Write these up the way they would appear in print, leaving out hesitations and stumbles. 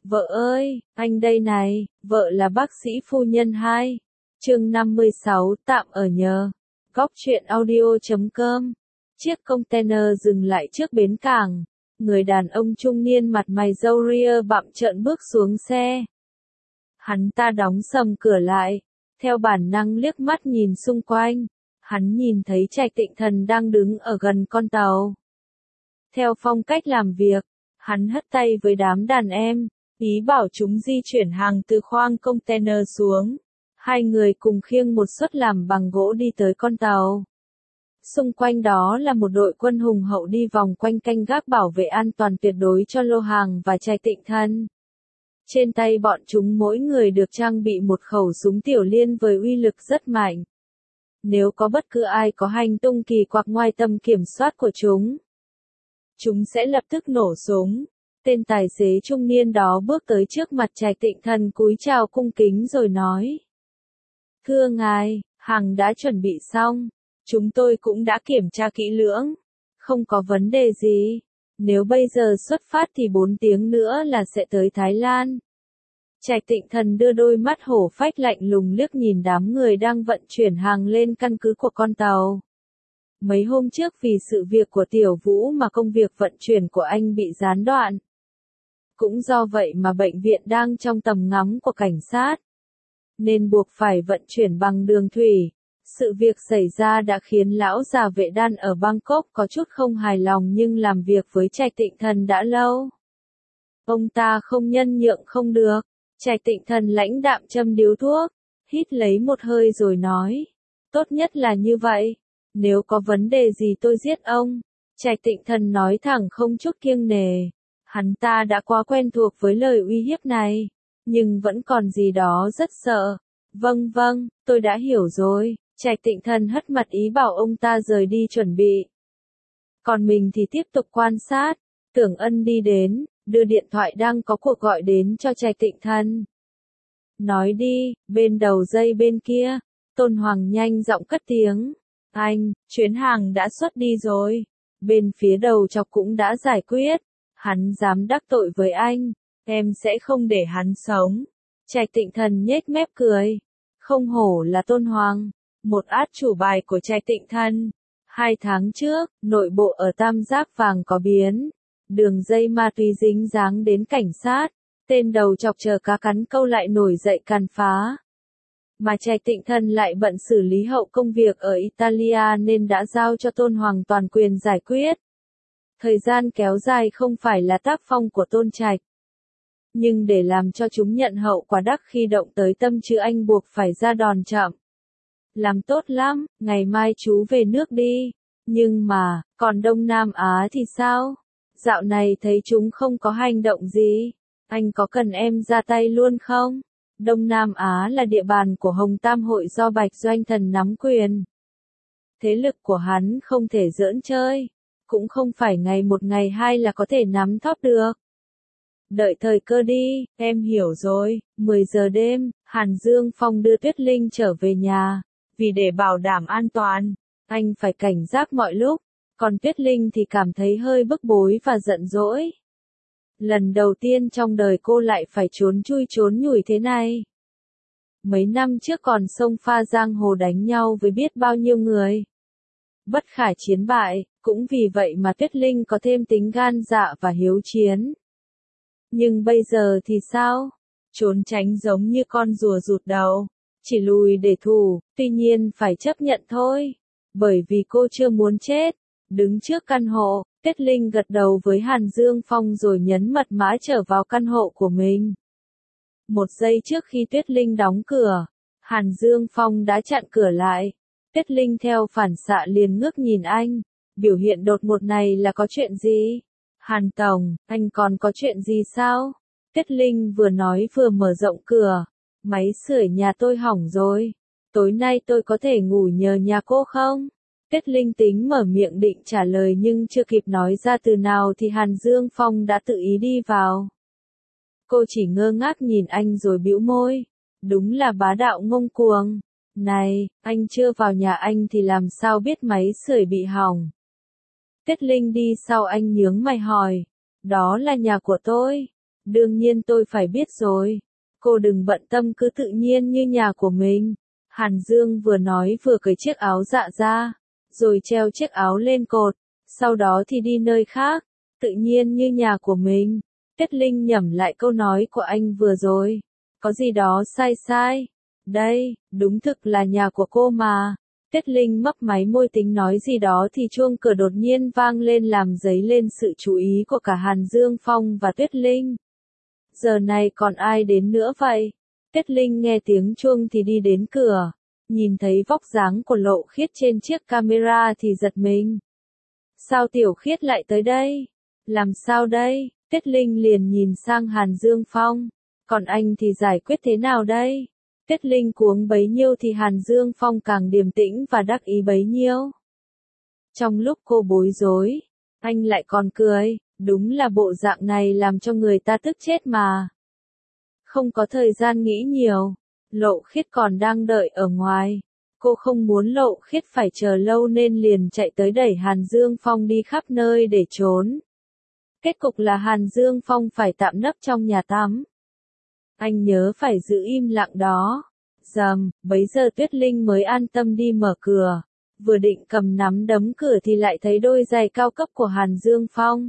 Vợ ơi, anh đây này, vợ là bác sĩ phu nhân 2. Chương 56, tạm ở nhờ. Góc truyện audio.com. Chiếc container dừng lại trước bến cảng. Người đàn ông trung niên mặt mày râu ria bặm trợn bước xuống xe. Hắn ta đóng sầm cửa lại, theo bản năng liếc mắt nhìn xung quanh. Hắn nhìn thấy Trạch Tịnh Thần đang đứng ở gần con tàu. Theo phong cách làm việc, hắn hất tay với đám đàn em, ý bảo chúng di chuyển hàng từ khoang container xuống. Hai người cùng khiêng một suất làm bằng gỗ đi tới con tàu. Xung quanh đó là một đội quân hùng hậu đi vòng quanh canh gác bảo vệ an toàn tuyệt đối cho lô hàng và Trạch Tịnh Thần. Trên tay bọn chúng mỗi người được trang bị một khẩu súng tiểu liên với uy lực rất mạnh. Nếu có bất cứ ai có hành tung kỳ quặc ngoài tầm kiểm soát của chúng sẽ lập tức nổ súng. Tên tài xế trung niên đó bước tới trước mặt Trạch Tịnh Thần cúi chào cung kính rồi nói. Thưa ngài, hàng đã chuẩn bị xong. Chúng tôi cũng đã kiểm tra kỹ lưỡng. Không có vấn đề gì. Nếu bây giờ xuất phát thì 4 tiếng nữa là sẽ tới Thái Lan. Trạch Tịnh Thần đưa đôi mắt hổ phách lạnh lùng liếc nhìn đám người đang vận chuyển hàng lên căn cứ của con tàu. Mấy hôm trước vì sự việc của Tiểu Vũ mà công việc vận chuyển của anh bị gián đoạn. Cũng do vậy mà bệnh viện đang trong tầm ngắm của cảnh sát. Nên buộc phải vận chuyển bằng đường thủy. Sự việc xảy ra đã khiến lão già Vệ Đan ở Bangkok có chút không hài lòng nhưng làm việc với Trạch Tịnh Thần đã lâu. Ông ta không nhân nhượng không được. Trạch Tịnh Thần lãnh đạm châm điếu thuốc, hít lấy một hơi rồi nói. Tốt nhất là như vậy. Nếu có vấn đề gì tôi giết ông. Trạch Tịnh Thần nói thẳng không chút kiêng nề. Hắn ta đã quá quen thuộc với lời uy hiếp này. Nhưng vẫn còn gì đó rất sợ. Vâng, tôi đã hiểu rồi. Trạch Tịnh Thần hất mặt ý bảo ông ta rời đi chuẩn bị. Còn mình thì tiếp tục quan sát. Tưởng Ân đi đến, đưa điện thoại đang có cuộc gọi đến cho Trạch Tịnh Thần. Nói đi, bên đầu dây bên kia. Tôn Hoàng nhanh giọng cất tiếng. Anh, chuyến hàng đã xuất đi rồi. Bên phía đầu chọc cũng đã giải quyết. Hắn dám đắc tội với anh. Em sẽ không để hắn sống. Trạch Tịnh Thần nhếch mép cười. Không hổ là Tôn Hoàng. Một át chủ bài của Trạch Tịnh Thần. 2 tháng trước, nội bộ ở Tam Giác Vàng có biến. Đường dây ma túy dính dáng đến cảnh sát. Tên đầu chọc chờ cá cắn câu lại nổi dậy càn phá. Mà Trạch Tịnh Thần lại bận xử lý hậu công việc ở Italia nên đã giao cho Tôn Hoàng toàn quyền giải quyết. Thời gian kéo dài không phải là tác phong của Tôn Trạch. Nhưng để làm cho chúng nhận hậu quả đắc khi động tới tâm chứ anh buộc phải ra đòn chậm. Làm tốt lắm, ngày mai chú về nước đi. Nhưng mà, còn Đông Nam Á thì sao? Dạo này thấy chúng không có hành động gì. Anh có cần em ra tay luôn không? Đông Nam Á là địa bàn của Hồng Tam Hội do Bạch Doanh Thần nắm quyền. Thế lực của hắn không thể giỡn chơi. Cũng không phải ngày một ngày hai là có thể nắm thóp được. Đợi thời cơ đi, em hiểu rồi. 10 giờ đêm, Hàn Dương Phong đưa Tuyết Linh trở về nhà. Vì để bảo đảm an toàn, anh phải cảnh giác mọi lúc. Còn Tuyết Linh thì cảm thấy hơi bức bối và giận dỗi. Lần đầu tiên trong đời cô lại phải trốn chui trốn nhủi thế này. Mấy năm trước còn xông pha giang hồ đánh nhau với biết bao nhiêu người. Bất khả chiến bại, cũng vì vậy mà Tuyết Linh có thêm tính gan dạ và hiếu chiến. Nhưng bây giờ thì sao? Trốn tránh giống như con rùa rụt đầu. Chỉ lùi để thủ, tuy nhiên phải chấp nhận thôi. Bởi vì cô chưa muốn chết. Đứng trước căn hộ, Tuyết Linh gật đầu với Hàn Dương Phong rồi nhấn mật mã trở vào căn hộ của mình. Một giây trước khi Tuyết Linh đóng cửa, Hàn Dương Phong đã chặn cửa lại. Tuyết Linh theo phản xạ liền ngước nhìn anh. Biểu hiện đột ngột này là có chuyện gì? Hàn Tổng, anh còn có chuyện gì sao? Tuyết Linh vừa nói vừa mở rộng cửa. Máy sưởi nhà tôi hỏng rồi. Tối nay tôi có thể ngủ nhờ nhà cô không? Tuyết Linh tính mở miệng định trả lời nhưng chưa kịp nói ra từ nào thì Hàn Dương Phong đã tự ý đi vào. Cô chỉ ngơ ngác nhìn anh rồi bĩu môi. Đúng là bá đạo ngông cuồng. Này, anh chưa vào nhà anh thì làm sao biết máy sưởi bị hỏng? Tuyết Linh đi sau anh nhướng mày hỏi. Đó là nhà của tôi. Đương nhiên tôi phải biết rồi. Cô đừng bận tâm, cứ tự nhiên như nhà của mình. Hàn Dương vừa nói vừa cởi chiếc áo dạ ra, rồi treo chiếc áo lên cột, sau đó thì đi nơi khác, tự nhiên như nhà của mình. Tuyết Linh nhẩm lại câu nói của anh vừa rồi. Có gì đó sai sai. Đây, đúng thực là nhà của cô mà. Tuyết Linh mấp máy môi tính nói gì đó thì chuông cửa đột nhiên vang lên làm dấy lên sự chú ý của cả Hàn Dương Phong và Tuyết Linh. Giờ này còn ai đến nữa vậy? Tuyết Linh nghe tiếng chuông thì đi đến cửa, nhìn thấy vóc dáng của Lộ Khiết trên chiếc camera thì giật mình. Sao Tiểu Khiết lại tới đây? Làm sao đây? Tuyết Linh liền nhìn sang Hàn Dương Phong. Còn anh thì giải quyết thế nào đây? Tuyết Linh cuống bấy nhiêu thì Hàn Dương Phong càng điềm tĩnh và đắc ý bấy nhiêu. Trong lúc cô bối rối, anh lại còn cười, đúng là bộ dạng này làm cho người ta tức chết mà. Không có thời gian nghĩ nhiều, Lộ Khiết còn đang đợi ở ngoài. Cô không muốn Lộ Khiết phải chờ lâu nên liền chạy tới đẩy Hàn Dương Phong đi khắp nơi để trốn. Kết cục là Hàn Dương Phong phải tạm nấp trong nhà tắm. Anh nhớ phải giữ im lặng đó. Dầm, bấy giờ Tuyết Linh mới an tâm đi mở cửa. Vừa định cầm nắm đấm cửa thì lại thấy đôi giày cao cấp của Hàn Dương Phong.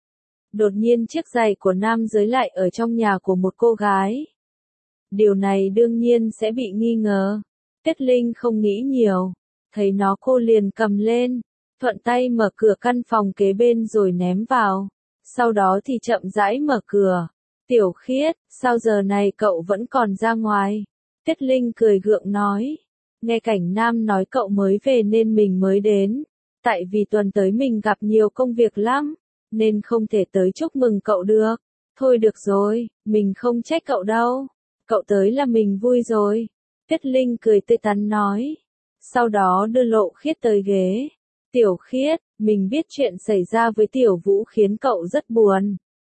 Đột nhiên chiếc giày của nam giới lại ở trong nhà của một cô gái. Điều này đương nhiên sẽ bị nghi ngờ. Tuyết Linh không nghĩ nhiều. Thấy nó cô liền cầm lên, thuận tay mở cửa căn phòng kế bên rồi ném vào. Sau đó thì chậm rãi mở cửa. Tiểu Khiết, sao giờ này cậu vẫn còn ra ngoài? Tuyết Linh cười gượng nói. Nghe Cảnh Nam nói cậu mới về nên mình mới đến. Tại vì tuần tới mình gặp nhiều công việc lắm, nên không thể tới chúc mừng cậu được. Thôi được rồi, mình không trách cậu đâu. Cậu tới là mình vui rồi. Tuyết Linh cười tươi tắn nói. Sau đó đưa Lộ Khiết tới ghế. Tiểu Khiết, mình biết chuyện xảy ra với Tiểu Vũ khiến cậu rất buồn.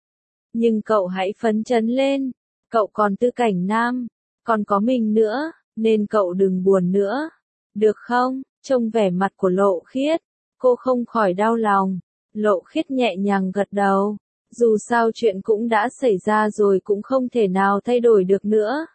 Nhưng cậu hãy phấn chấn lên. Cậu còn Tư Cảnh Nam, còn có mình nữa, nên cậu đừng buồn nữa. Được không? Trông vẻ mặt của Lộ Khiết, cô không khỏi đau lòng. Lộ Khiết nhẹ nhàng gật đầu. Dù sao chuyện cũng đã xảy ra rồi cũng không thể nào thay đổi được nữa.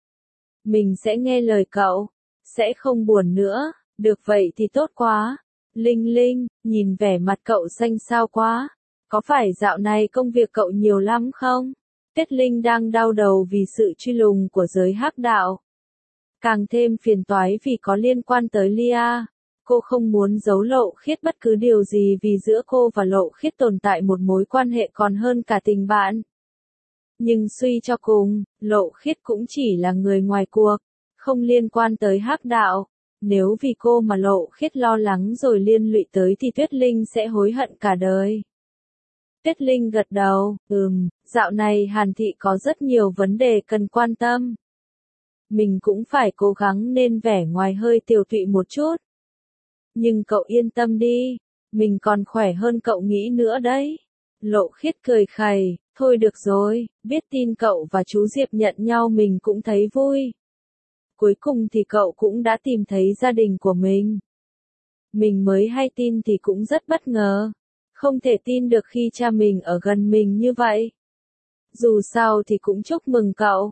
Mình sẽ nghe lời cậu, sẽ không buồn nữa. Được vậy thì tốt quá. Linh Linh, nhìn vẻ mặt cậu xanh xao quá. Có phải dạo này công việc cậu nhiều lắm không? Tuyết Linh đang đau đầu vì sự truy lùng của giới hắc đạo. Càng thêm phiền toái vì có liên quan tới Lia. Cô không muốn giấu Lộ Khiết bất cứ điều gì vì giữa cô và Lộ Khiết tồn tại một mối quan hệ còn hơn cả tình bạn. Nhưng suy cho cùng, Lộ Khiết cũng chỉ là người ngoài cuộc, không liên quan tới hắc đạo. Nếu vì cô mà Lộ Khiết lo lắng rồi liên lụy tới thì Tuyết Linh sẽ hối hận cả đời. Tuyết Linh gật đầu, dạo này Hàn Thị có rất nhiều vấn đề cần quan tâm. Mình cũng phải cố gắng nên vẻ ngoài hơi tiều tụy một chút. Nhưng cậu yên tâm đi, mình còn khỏe hơn cậu nghĩ nữa đấy. Lộ Khiết cười khẩy, thôi được rồi, biết tin cậu và chú Diệp nhận nhau mình cũng thấy vui. Cuối cùng thì cậu cũng đã tìm thấy gia đình của mình. Mình mới hay tin thì cũng rất bất ngờ. Không thể tin được khi cha mình ở gần mình như vậy. Dù sao thì cũng chúc mừng cậu.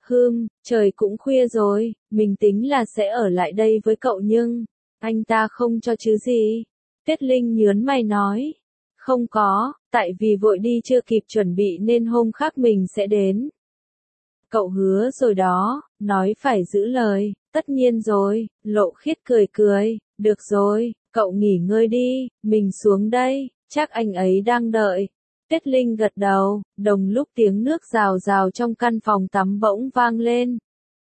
Trời cũng khuya rồi, mình tính là sẽ ở lại đây với cậu nhưng anh ta không cho chứ gì. Tuyết Linh nhớn mày nói. Không có, tại vì vội đi chưa kịp chuẩn bị nên hôm khác mình sẽ đến. Cậu hứa rồi đó, nói phải giữ lời, tất nhiên rồi. Lộ Khiết cười cười, được rồi, cậu nghỉ ngơi đi, mình xuống đây, chắc anh ấy đang đợi. Tuyết Linh gật đầu, đồng lúc tiếng nước rào rào trong căn phòng tắm bỗng vang lên.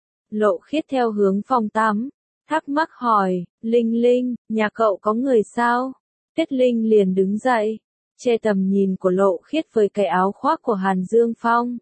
Lộ Khiết theo hướng phòng tắm, thắc mắc hỏi, Linh Linh, nhà cậu có người sao? Tuyết Linh liền đứng dậy, che tầm nhìn của Lộ Khiết với cái áo khoác của Hàn Dương Phong.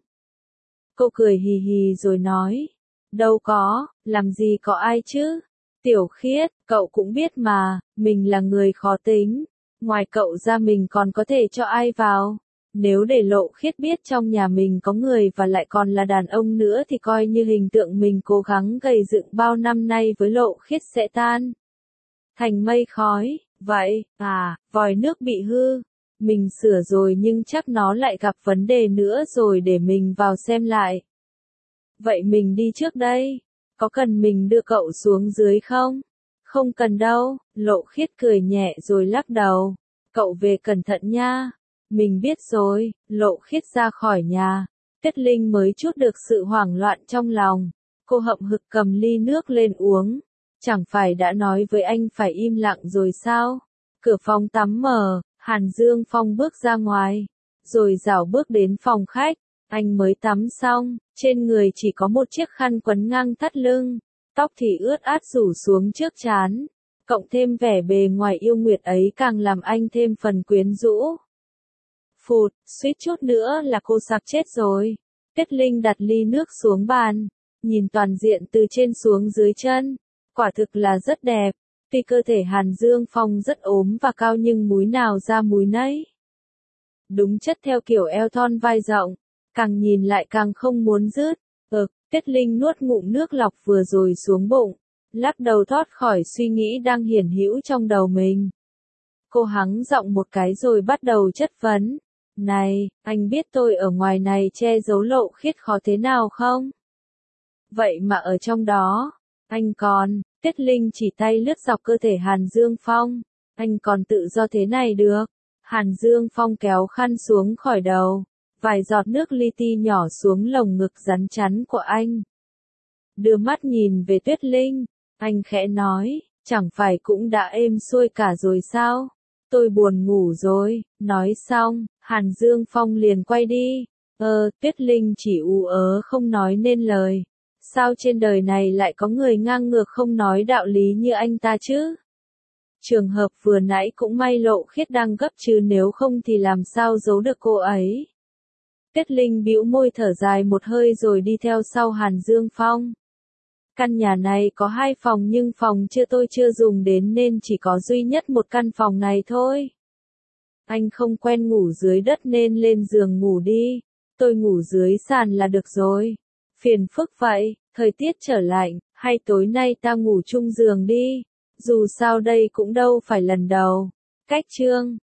Cô cười hì hì rồi nói, đâu có, làm gì có ai chứ? Tiểu Khiết, cậu cũng biết mà, mình là người khó tính, ngoài cậu ra mình còn có thể cho ai vào. Nếu để Lộ Khiết biết trong nhà mình có người và lại còn là đàn ông nữa thì coi như hình tượng mình cố gắng gầy dựng bao năm nay với Lộ Khiết sẽ tan thành mây khói. Vậy, vòi nước bị hư. Mình sửa rồi nhưng chắc nó lại gặp vấn đề nữa rồi, để mình vào xem lại. Vậy mình đi trước đây. Có cần mình đưa cậu xuống dưới không? Không cần đâu, Lộ Khiết cười nhẹ rồi lắc đầu. Cậu về cẩn thận nha. Mình biết rồi. Lộ Khiết ra khỏi nhà. Tuyết Linh mới chút được sự hoảng loạn trong lòng. Cô hậm hực cầm ly nước lên uống. Chẳng phải đã nói với anh phải im lặng rồi sao? Cửa phòng tắm mở, Hàn Dương Phong bước ra ngoài, rồi rảo bước đến phòng khách. Anh mới tắm xong, trên người chỉ có một chiếc khăn quấn ngang thắt lưng, tóc thì ướt át rủ xuống trước trán. Cộng thêm vẻ bề ngoài yêu nguyệt ấy càng làm anh thêm phần quyến rũ. Phụt, suýt chút nữa là cô sặc chết rồi. Tuyết Linh đặt ly nước xuống bàn, nhìn toàn diện từ trên xuống dưới chân. Quả thực là rất đẹp. Tuy cơ thể Hàn Dương Phong rất ốm và cao nhưng múi nào ra múi nấy. Đúng chất theo kiểu eo thon vai rộng, càng nhìn lại càng không muốn dứt. Tuyết Linh nuốt ngụm nước lọc vừa rồi xuống bụng, lắc đầu thoát khỏi suy nghĩ đang hiển hữu trong đầu mình. Cô hắng giọng một cái rồi bắt đầu chất vấn. Này, anh biết tôi ở ngoài này che giấu Lộ Khiết khó thế nào không? Vậy mà ở trong đó, anh còn, Tuyết Linh chỉ tay lướt dọc cơ thể Hàn Dương Phong. Anh còn tự do thế này được. Hàn Dương Phong kéo khăn xuống khỏi đầu. Vài giọt nước li ti nhỏ xuống lồng ngực rắn chắn của anh. Đưa mắt nhìn về Tuyết Linh, anh khẽ nói, chẳng phải cũng đã êm xuôi cả rồi sao? Tôi buồn ngủ rồi. Nói xong, Hàn Dương Phong liền quay đi. Tuyết Linh chỉ ú ớ không nói nên lời. Sao trên đời này lại có người ngang ngược không nói đạo lý như anh ta chứ? Trường hợp vừa nãy cũng may Lộ Khiết đang gấp chứ nếu không thì làm sao giấu được cô ấy. Tuyết Linh bĩu môi thở dài một hơi rồi đi theo sau Hàn Dương Phong. Căn nhà này có 2 phòng nhưng phòng tôi chưa dùng đến nên chỉ có duy nhất một căn phòng này thôi. Anh không quen ngủ dưới đất nên lên giường ngủ đi. Tôi ngủ dưới sàn là được rồi. Phiền phức vậy, thời tiết trở lạnh, hay tối nay ta ngủ chung giường đi. Dù sao đây cũng đâu phải lần đầu. Cách chương